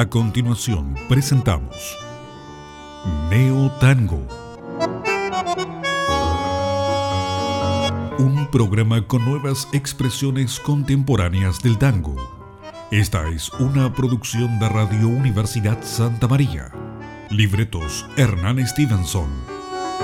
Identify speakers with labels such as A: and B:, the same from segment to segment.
A: A continuación presentamos Neo Tango, un programa con nuevas expresiones contemporáneas del tango. Esta es una producción de Radio Universidad Santa María. Libretos Hernán Stevenson.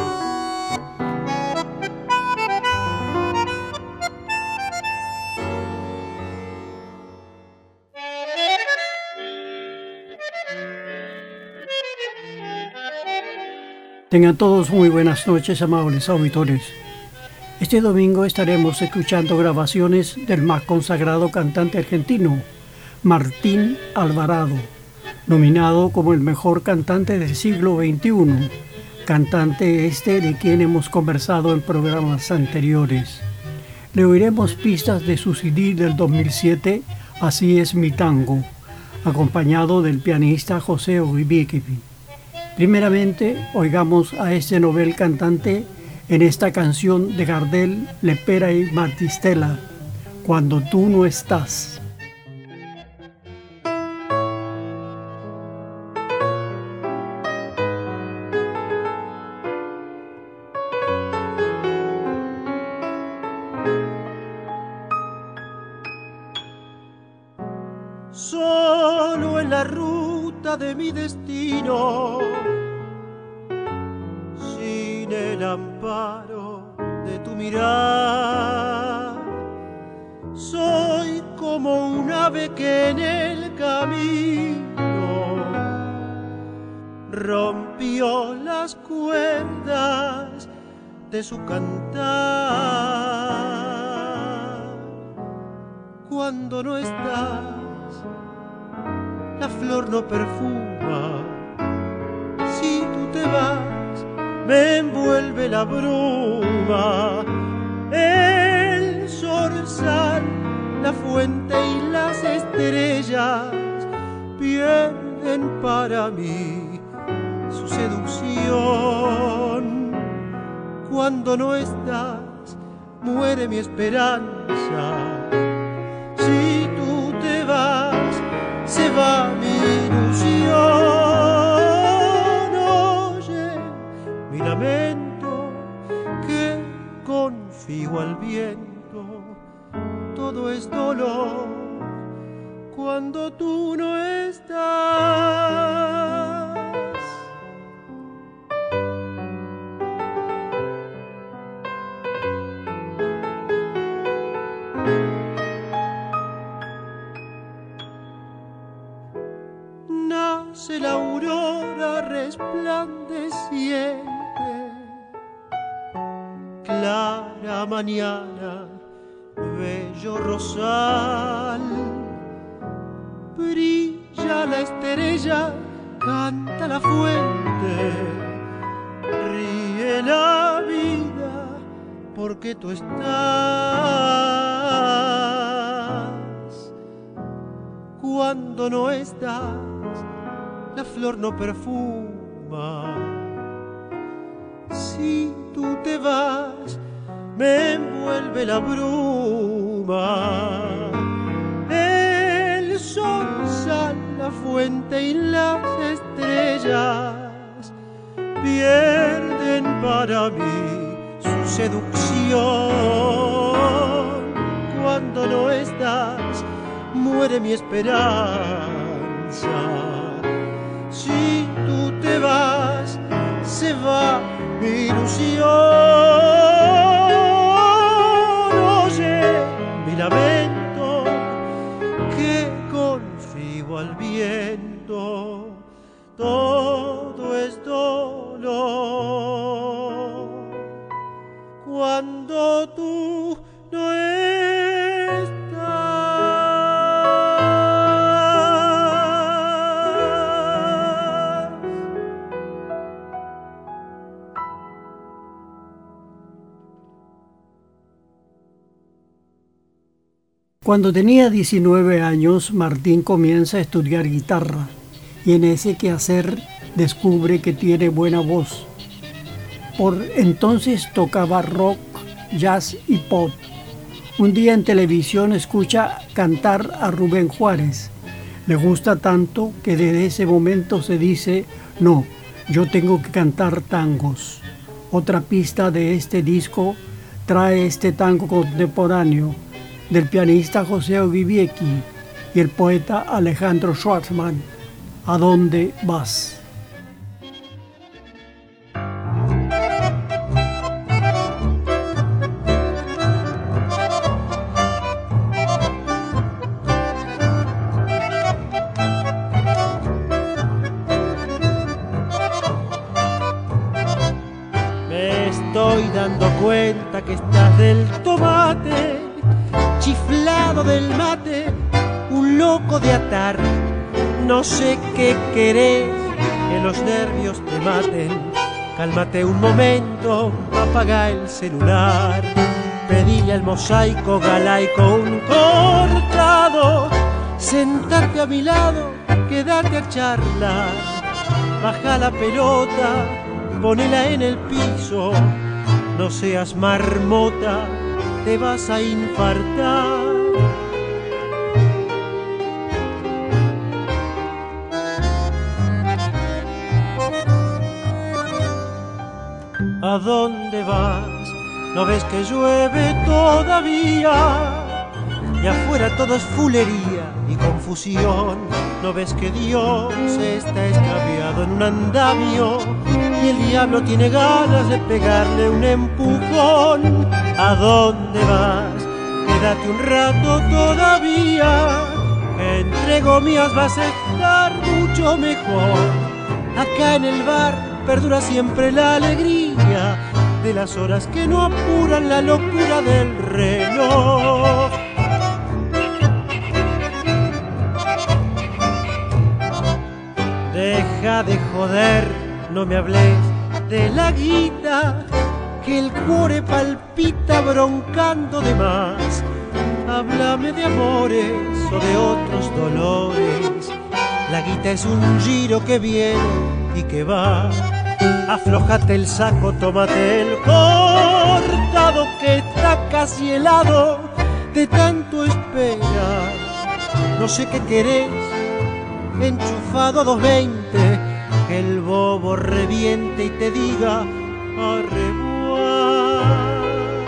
B: Tengan todos muy buenas noches, amables auditores. Este domingo estaremos escuchando grabaciones del más consagrado cantante argentino, Martín Alvarado, nominado como el mejor cantante del siglo XXI, cantante de quien hemos conversado en programas anteriores. Le oiremos pistas de su CD del 2007, Así es mi tango, acompañado del pianista José Oguibieque. Primeramente, oigamos a este novel cantante en esta canción de Gardel, Lepera y Martistela, Cuando tú no estás.
C: Solo en la ruta de mi destino, sin el amparo de tu mirar, soy como un ave que en el camino rompió las cuerdas de su cantar. Cuando no estás, la flor no perfuma. Si tú te vas, me envuelve la bruma. El zorzal, la fuente y las estrellas pierden para mí su seducción. Cuando no estás, muere mi esperanza. Si tú te vas, se va mi ilusión. Oye mi lamento, que confío al viento. Todo es dolor cuando tú no estás. Nace la aurora resplandeciente, clara mañana, bello rosal. Brilla la estrella, canta la fuente, ríe la vida porque tú estás. Cuando no estás, la flor no perfuma. Si tú te vas, me envuelve la bruma. El sol sale, la fuente y las estrellas pierden para mí su seducción. Cuando no estás, muere mi esperanza. Si tú te vas, se va mi ilusión. Oye mi lamento, que confío al viento. Todo es dolor cuando tú no estás.
B: Cuando tenía 19 años, Martín comienza a estudiar guitarra y en ese quehacer descubre que tiene buena voz. Por entonces tocaba rock, jazz y pop. Un día en televisión escucha cantar a Rubén Juárez. Le gusta tanto que desde ese momento se dice, no, yo tengo que cantar tangos. Otra pista de este disco trae este tango contemporáneo del pianista José Ogiviecki y el poeta Alejandro Schwartzman, ¿A dónde vas?
C: Estoy dando cuenta que estás del tomate, chiflado del mate, un loco de atar. No sé qué querés, que los nervios te maten. Cálmate un momento, apaga el celular. Pedile al mosaico galaico un cortado. Sentate a mi lado, quédate a charlar. Baja la pelota, ponela en el piso, no seas marmota, te vas a infartar. ¿A dónde vas? ¿No ves que llueve todavía? Y afuera todo es fulería y confusión. ¿No ves que Dios está extraviado en un andamio? Y el diablo tiene ganas de pegarle un empujón. ¿A dónde vas? Quédate un rato todavía. Entre gomias vas a estar mucho mejor. Acá en el bar perdura siempre la alegría de las horas que no apuran la locura del reloj. Deja de joder, no me hables de la guita, que el cuore palpita broncando de más. Háblame de amores o de otros dolores. La guita es un giro que viene y que va. Aflójate el saco, tómate el cortado que está casi helado de tanto esperar. No sé qué querés, enchufado a 220, que el bobo reviente y te diga au revoir.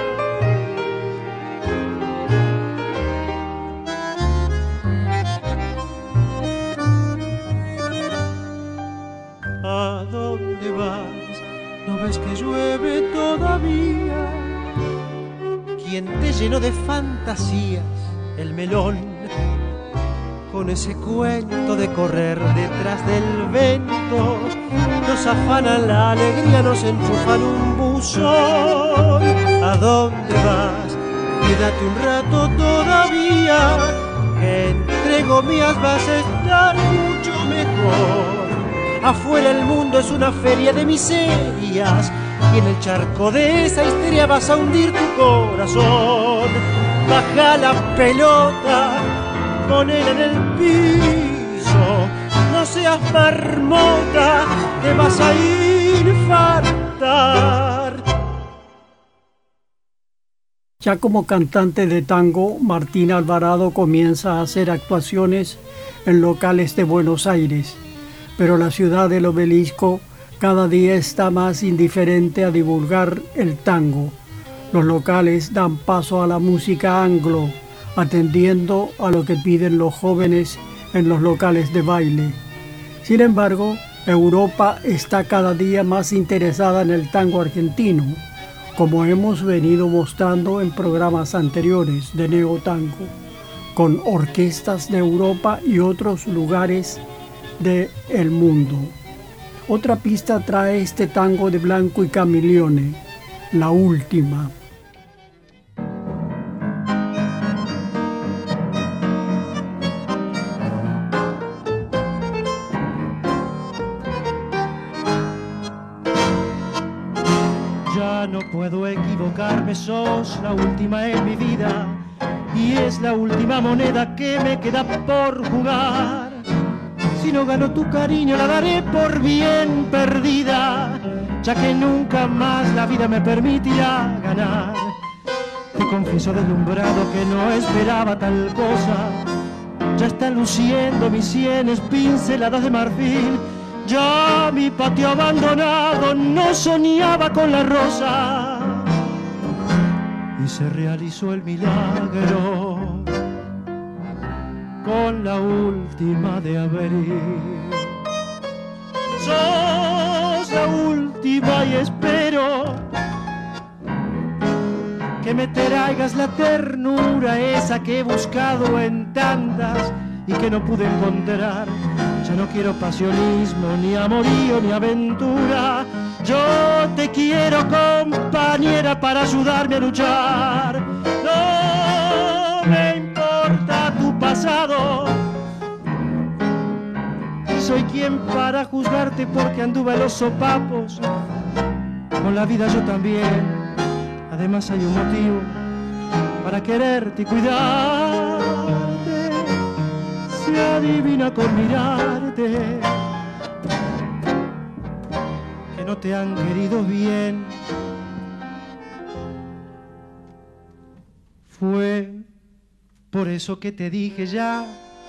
C: ¿A dónde vas? ¿No ves que llueve todavía? ¿Quién te llenó de fantasías el melón? Con ese cuento de correr detrás del vento, nos afanan la alegría, nos enchufan un buzón. ¿A dónde vas? Quédate un rato todavía, que entre gomias vas a estar mucho mejor. Afuera el mundo es una feria de miserias, y en el charco de esa histeria vas a hundir tu corazón. Baja la pelota, ponela en el piso, no seas marmota, te vas a infartar.
B: Ya como cantante de tango, Martín Alvarado comienza a hacer actuaciones en locales de Buenos Aires, pero la ciudad del Obelisco cada día está más indiferente a divulgar el tango. Los locales dan paso a la música anglo, atendiendo a lo que piden los jóvenes en los locales de baile. Sin embargo, Europa está cada día más interesada en el tango argentino, como hemos venido mostrando en programas anteriores de Neotango, con orquestas de Europa y otros lugares del mundo. Otra pista trae este tango de Blanco y Camilione, La Última.
C: Ya no puedo equivocarme, sos la última en mi vida y es la última moneda que me queda por jugar. Si no gano tu cariño la daré por bien perdida, ya que nunca más la vida me permitirá ganar. Te confieso deslumbrado que no esperaba tal cosa, ya están luciendo mis sienes pinceladas de marfil. Ya mi patio abandonado no soñaba con la rosa y se realizó el milagro con la última de abril. Sos la última y espero que me traigas la ternura esa que he buscado en tantas y que no pude encontrar. Ya no quiero pasionismo, ni amorío, ni aventura. Yo te quiero, compañera, para ayudarme a luchar. No me importa tu pasado, soy quien para juzgarte porque anduve a los sopapos. Con la vida yo también, además hay un motivo para quererte y cuidarte. Se adivina con mirarte que no te han querido bien. Fue por eso que te dije ya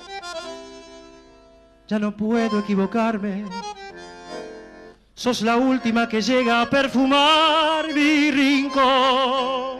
C: no puedo equivocarme. Sos la última que llega a perfumar mi rincón.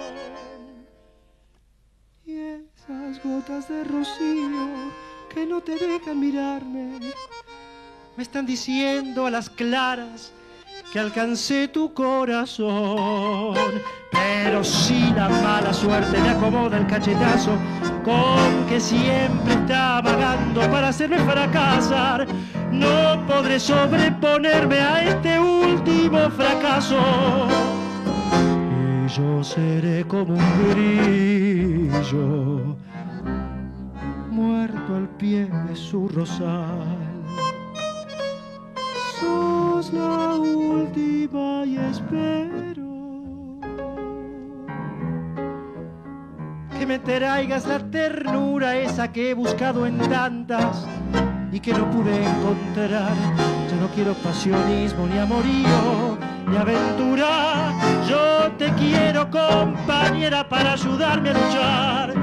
C: Y esas gotas de rocío que no te dejan mirarme me están diciendo a las claras que alcancé tu corazón. Pero si la mala suerte me acomoda el cachetazo con que siempre está vagando para hacerme fracasar, no podré sobreponerme a este último fracaso. Y yo seré como un grillo muerto al pie de su rosal. Sos la última y espero que me traigas la ternura esa que he buscado en tantas y que no pude encontrar. Yo no quiero pasionismo, ni amorío, ni aventura. Yo te quiero, compañera, para ayudarme a luchar.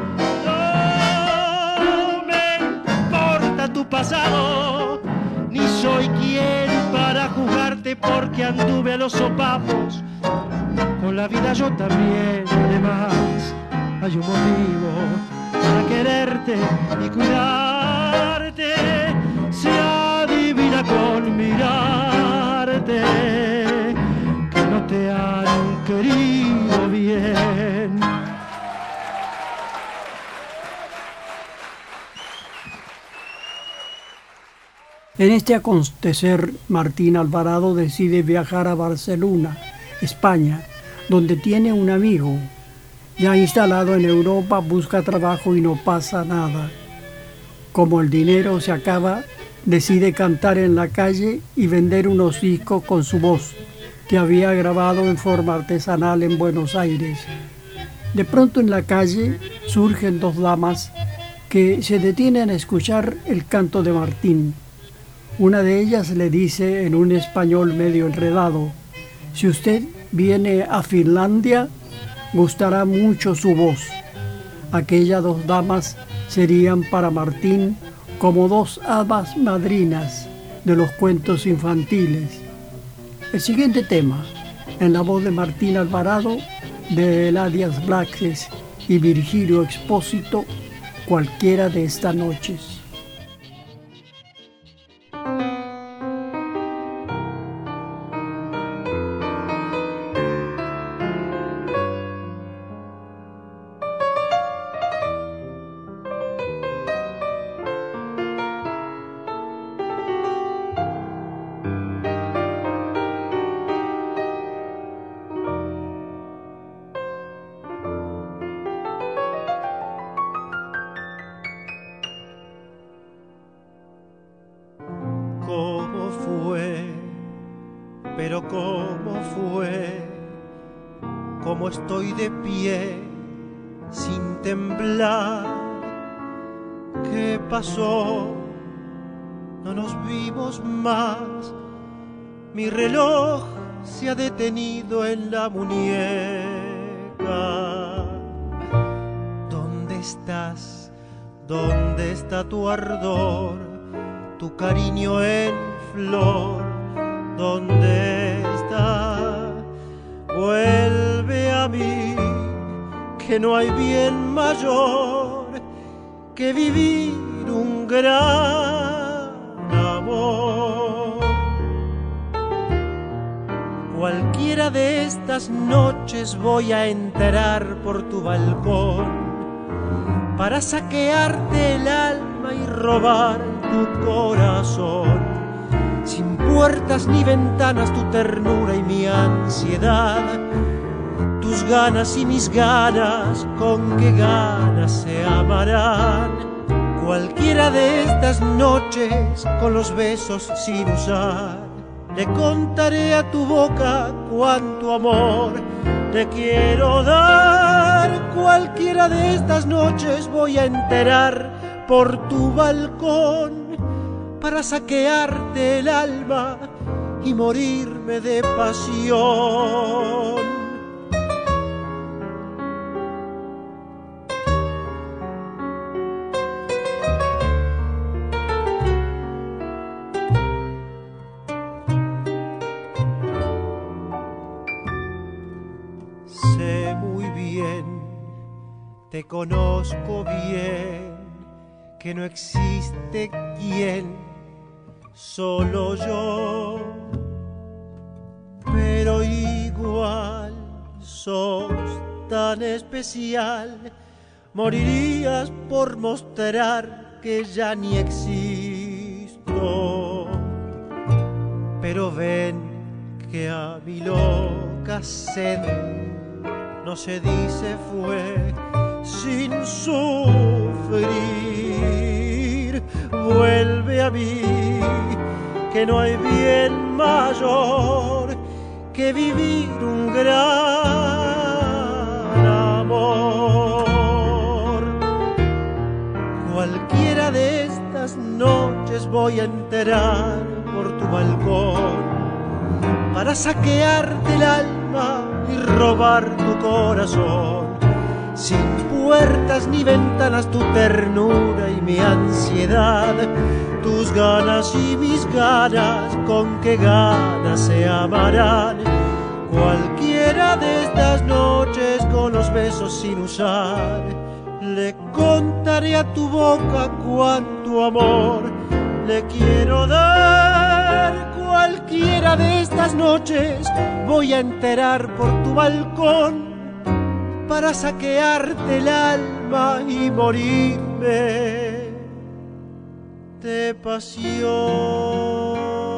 C: No me importa tu pasado, ni soy quien para juzgarte porque anduve a los sopapos. Con la vida yo también, además hay un motivo para quererte y cuidarte. Se adivina con mirarte que no te han querido bien.
B: En este acontecer, Martín Alvarado decide viajar a Barcelona, España, donde tiene un amigo. Ya instalado en Europa, busca trabajo y no pasa nada. Como el dinero se acaba, decide cantar en la calle y vender unos discos con su voz, que había grabado en forma artesanal en Buenos Aires. De pronto en la calle surgen dos damas que se detienen a escuchar el canto de Martín. Una de ellas le dice en un español medio enredado: si usted viene a Finlandia, gustará mucho su voz. Aquellas dos damas serían para Martín como dos hadas madrinas de los cuentos infantiles. El siguiente tema, en la voz de Martín Alvarado, de Eladias Blaques y Virgilio Expósito, Cualquiera de estas noches.
C: Pero cómo fue, cómo estoy de pie sin temblar. ¿Qué pasó? No nos vimos más. Mi reloj se ha detenido en la muñeca. ¿Dónde estás? ¿Dónde está tu ardor, tu cariño en flor? ¿Dónde está? Vuelve a mí, que no hay bien mayor que vivir un gran amor. Cualquiera de estas noches voy a entrar por tu balcón para saquearte el alma y robar tu corazón. Sin puertas ni ventanas, tu ternura y mi ansiedad, tus ganas y mis ganas, con qué ganas se amarán. Cualquiera de estas noches, con los besos sin usar, le contaré a tu boca cuánto amor te quiero dar. Cualquiera de estas noches voy a enterar por tu balcón para saquearte el alma y morirme de pasión. Sé muy bien, te conozco bien, que no existe quien, solo yo. Pero igual sos tan especial, morirías por mostrar que ya ni existo. Pero ven que a mi loca sed no se dice fue sin sufrir. Vuelve a mí, que no hay bien mayor que vivir un gran amor. Cualquiera de estas noches voy a enterar por tu balcón para saquearte el alma y robar tu corazón. Sin puertas ni ventanas, tu ternura y mi ansiedad, tus ganas y mis ganas, con qué ganas se amarán. Cualquiera de estas noches, con los besos sin usar, le contaré a tu boca cuánto amor le quiero dar. Cualquiera de estas noches voy a enterar por tu balcón para saquearte el alma y morirme de pasión.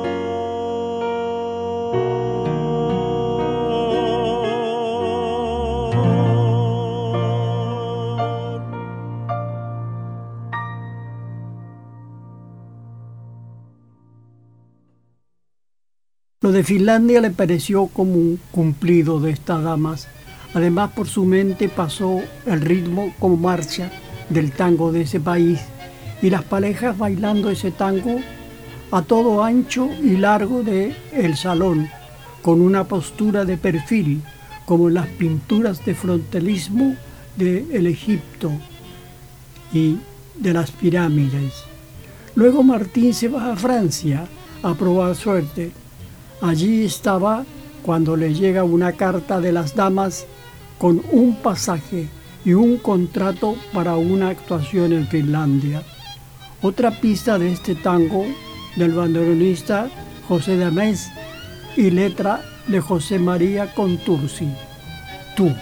B: Lo de Finlandia le pareció como un cumplido de estas damas. Además, por su mente pasó el ritmo como marcha del tango de ese país y las parejas bailando ese tango a todo ancho y largo de el salón, con una postura de perfil, como en las pinturas de frontelismo de el Egipto y de las pirámides. Luego Martín se va a Francia a probar suerte. Allí estaba cuando le llega una carta de las damas con un pasaje y un contrato para una actuación en Finlandia. Otra pista de este tango del bandoneonista José Dames y letra de José María Contursi. Tú.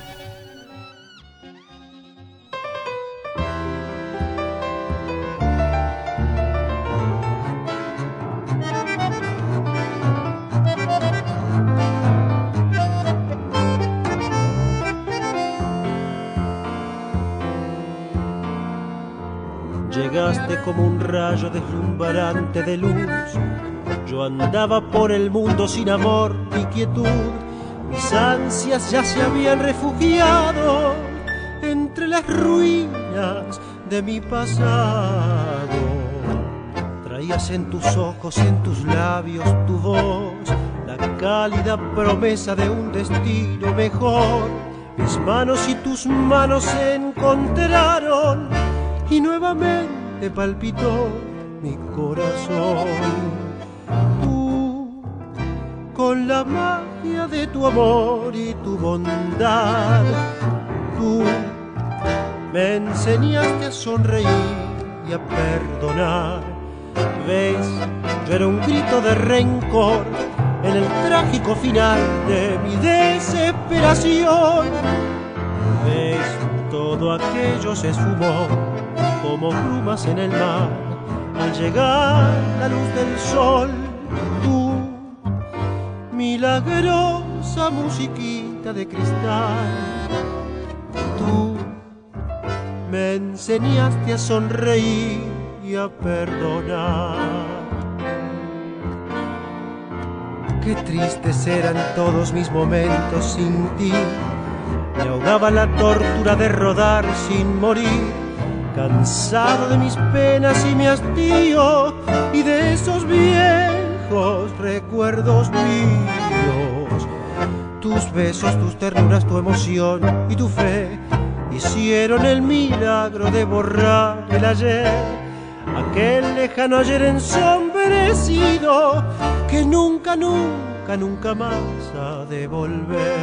C: Llegaste como un rayo deslumbrante de luz. Yo andaba por el mundo sin amor ni quietud. Mis ansias ya se habían refugiado entre las ruinas de mi pasado. Traías en tus ojos y en tus labios tu voz, la cálida promesa de un destino mejor. Mis manos y tus manos se encontraron y nuevamente palpitó mi corazón. Tú, con la magia de tu amor y tu bondad, tú me enseñaste a sonreír y a perdonar. Ves, yo era un grito de rencor en el trágico final de mi desesperación. Ves, todo aquello se esfumó como brumas en el mar al llegar la luz del sol. Tú, milagrosa musiquita de cristal, tú me enseñaste a sonreír y a perdonar. Qué tristes eran todos mis momentos sin ti. Me ahogaba la tortura de rodar sin morir, cansado de mis penas y mi hastío y de esos viejos recuerdos míos. Tus besos, tus ternuras, tu emoción y tu fe hicieron el milagro de borrar el ayer, aquel lejano ayer ensombrecido que nunca, nunca, nunca más ha de volver.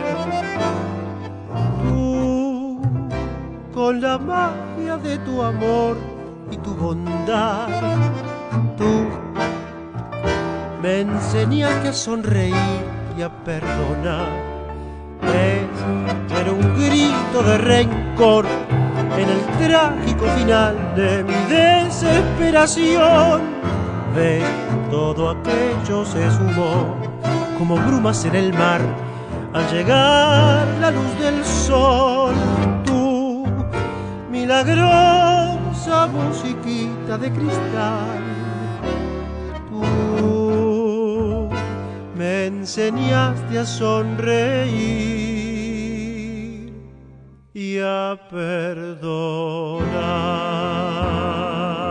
C: Tú, con la magia de tu amor y tu bondad, tú me enseñaste a sonreír y a perdonar. Yo era un grito de rencor en el trágico final de mi desesperación. Ves, todo aquello se sumó como brumas en el mar al llegar la luz del sol. Tú, milagrosa musiquita de cristal, tú me enseñaste a sonreír y a perdonar.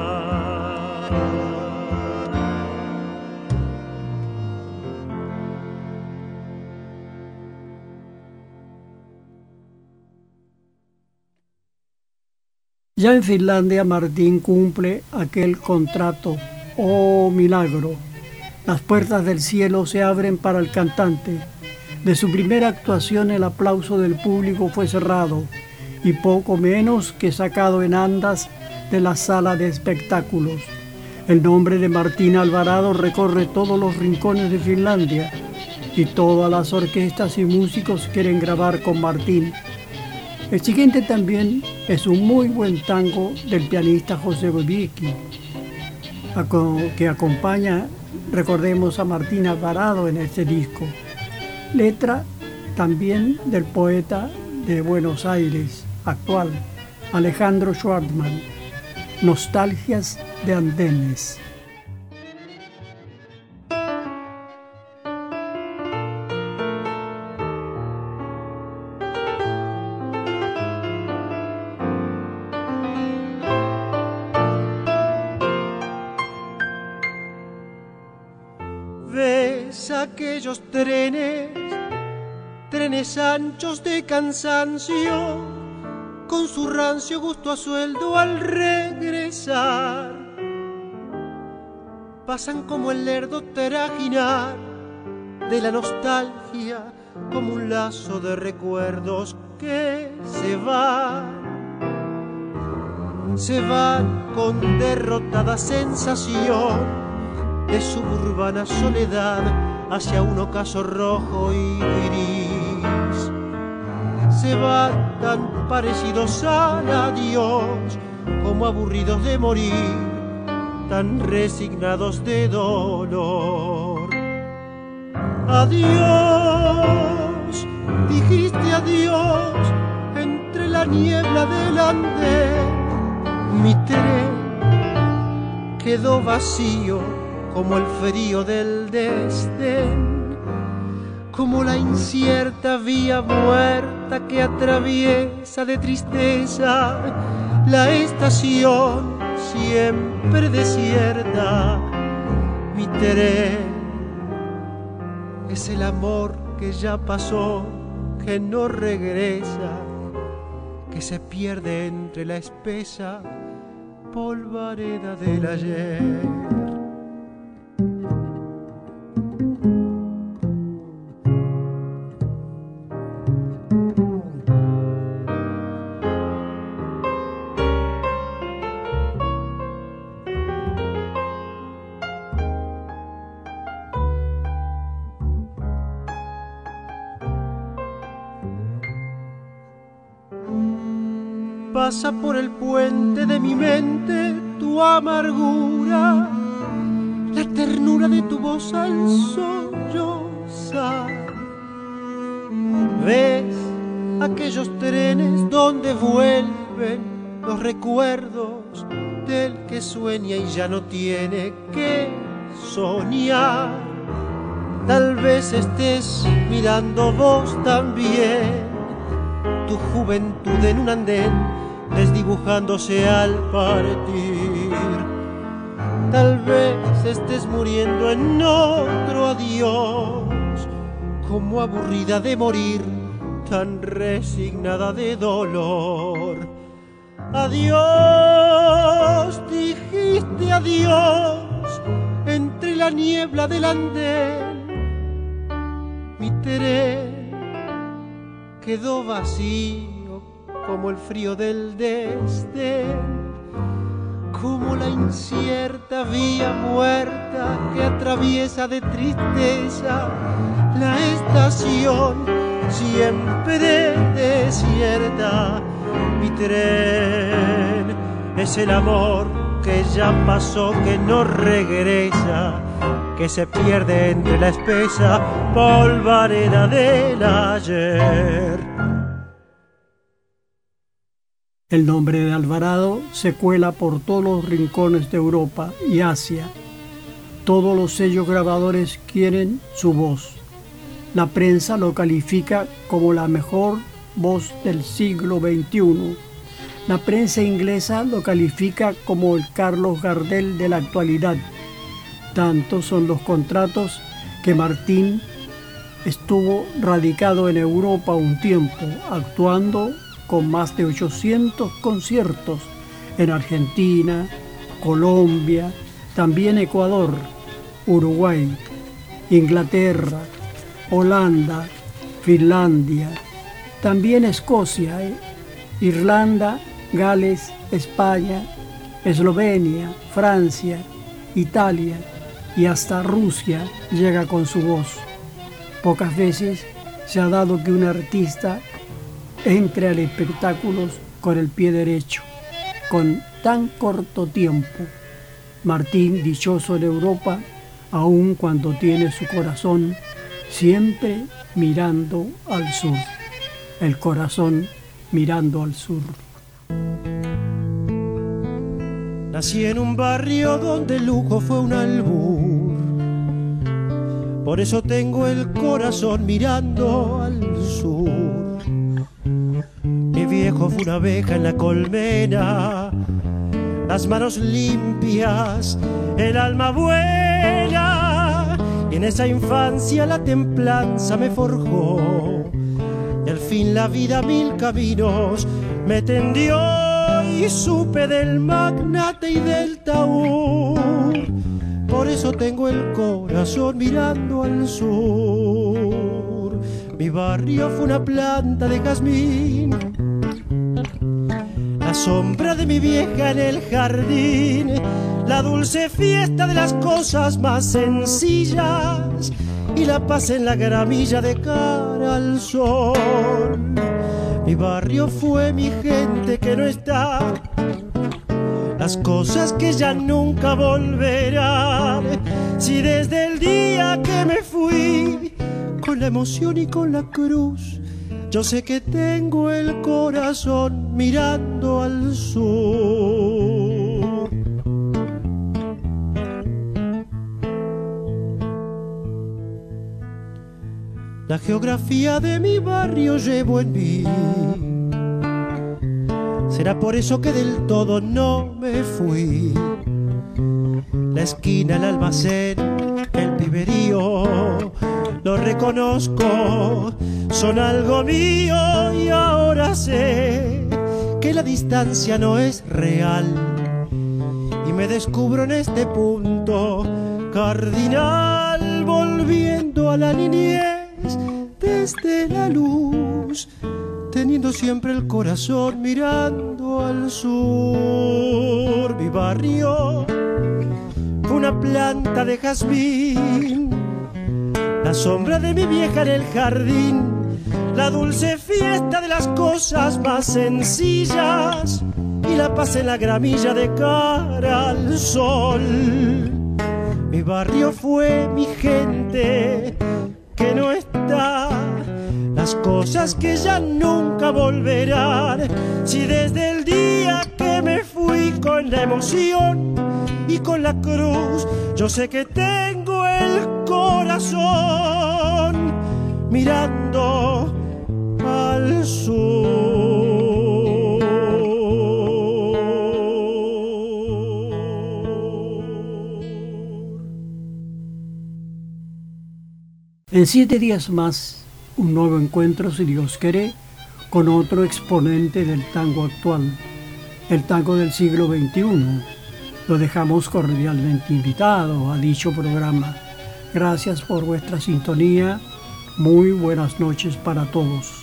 B: Ya en Finlandia, Martín cumple aquel contrato. ¡Oh, milagro! Las puertas del cielo se abren para el cantante. De su primera actuación el aplauso del público fue cerrado y poco menos que sacado en andas de la sala de espectáculos. El nombre de Martín Alvarado recorre todos los rincones de Finlandia y todas las orquestas y músicos quieren grabar con Martín. El siguiente también es un muy buen tango del pianista José Wybicki, que acompaña, recordemos, a Martín Alvarado en este disco. Letra también del poeta de Buenos Aires actual, Alejandro Schwartzman, Nostalgias de Andenes.
C: Ves aquellos trenes anchos de cansancio, con su rancio gusto a sueldo al regresar. Pasan como el lerdo trajinar de la nostalgia, como un lazo de recuerdos que se van con derrotada sensación de suburbana soledad hacia un ocaso rojo y gris. Se van tan parecidos al adiós como aburridos de morir, tan resignados de dolor. Adiós, dijiste adiós entre la niebla del andén. Mi tren quedó vacío como el frío del desdén, como la incierta vía muerta que atraviesa de tristeza la estación siempre desierta. Mi tren es el amor que ya pasó, que no regresa, que se pierde entre la espesa polvareda del ayer. Pasa por el puente de mi mente tu amargura, la ternura de tu voz al sollozar. Ves aquellos trenes donde vuelven los recuerdos del que sueña y ya no tiene que soñar. Tal vez estés mirando vos también tu juventud en un andén desdibujándose al partir. Tal vez estés muriendo en otro adiós, como aburrida de morir, tan resignada de dolor. Adiós, dijiste adiós, entre la niebla del andén. Mi tren quedó vacío como el frío del desdén, como la incierta vía muerta que atraviesa de tristeza la estación siempre desierta. Mi tren es el amor que ya pasó, que no regresa, que se pierde entre la espesa polvareda del ayer.
B: El nombre de Alvarado se cuela por todos los rincones de Europa y Asia. Todos los sellos grabadores quieren su voz. La prensa lo califica como la mejor voz del siglo XXI. La prensa inglesa lo califica como el Carlos Gardel de la actualidad. Tantos son los contratos que Martín estuvo radicado en Europa un tiempo, actuando con más de 800 conciertos en Argentina, Colombia, también Ecuador, Uruguay, Inglaterra, Holanda, Finlandia, también Escocia, Irlanda, Gales, España, Eslovenia, Francia, Italia y hasta Rusia llega con su voz. Pocas veces se ha dado que un artista entre al espectáculo con el pie derecho, con tan corto tiempo. Martín, dichoso en Europa, aun cuando tiene su corazón siempre mirando al sur. El corazón mirando al sur.
C: Nací en un barrio donde el lujo fue un albur. Por eso tengo el corazón mirando al sur. Mi viejo fue una abeja en la colmena, las manos limpias, el alma buena. Y en esa infancia la templanza me forjó. Y al fin la vida mil caminos me tendió. Y supe del magnate y del taur. Por eso tengo el corazón mirando al sur. Mi barrio fue una planta de jazmín, la sombra de mi vieja en el jardín, la dulce fiesta de las cosas más sencillas y la paz en la gramilla de cara al sol. Mi barrio fue mi gente que no está, las cosas que ya nunca volverán. Si desde el día que me fui, con la emoción y con la cruz, yo sé que tengo el corazón mirando al sur. La geografía de mi barrio llevo en mí. Será por eso que del todo no me fui. La esquina, el almacén, el piberío, lo reconozco, son algo mío. Y ahora sé que la distancia no es real me descubro en este punto cardinal, volviendo a la niñez desde la luz, teniendo siempre el corazón mirando al sur. Mi barrio fue una planta de jazmín, la sombra de mi vieja en el jardín, la dulce fiesta de las cosas más sencillas y la paz en la gramilla de cara al sol. Mi barrio fue mi gente que no está, las cosas que ya nunca volverán. Si desde el día que me fui con la emoción y con la cruz, yo sé que tengo el corazón mirando al sur.
B: En 7 días más, un nuevo encuentro, si Dios quiere, con otro exponente del tango actual, el tango del siglo XXI. Lo dejamos cordialmente invitado a dicho programa. Gracias por vuestra sintonía. Muy buenas noches para todos.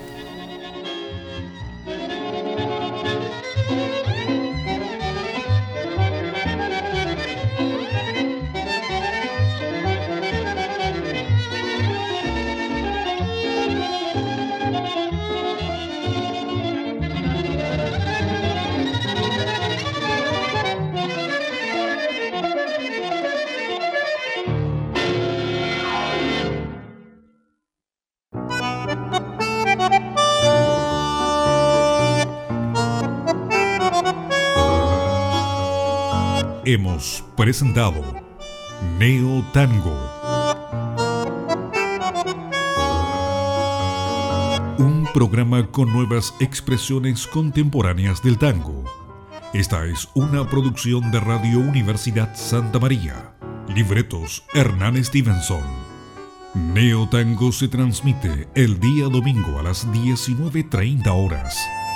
A: Hemos presentado Neo Tango, un programa con nuevas expresiones contemporáneas del tango. Esta es una producción de Radio Universidad Santa María. Libretos Hernán Stevenson. Neo Tango se transmite el día domingo a las 19:30 horas.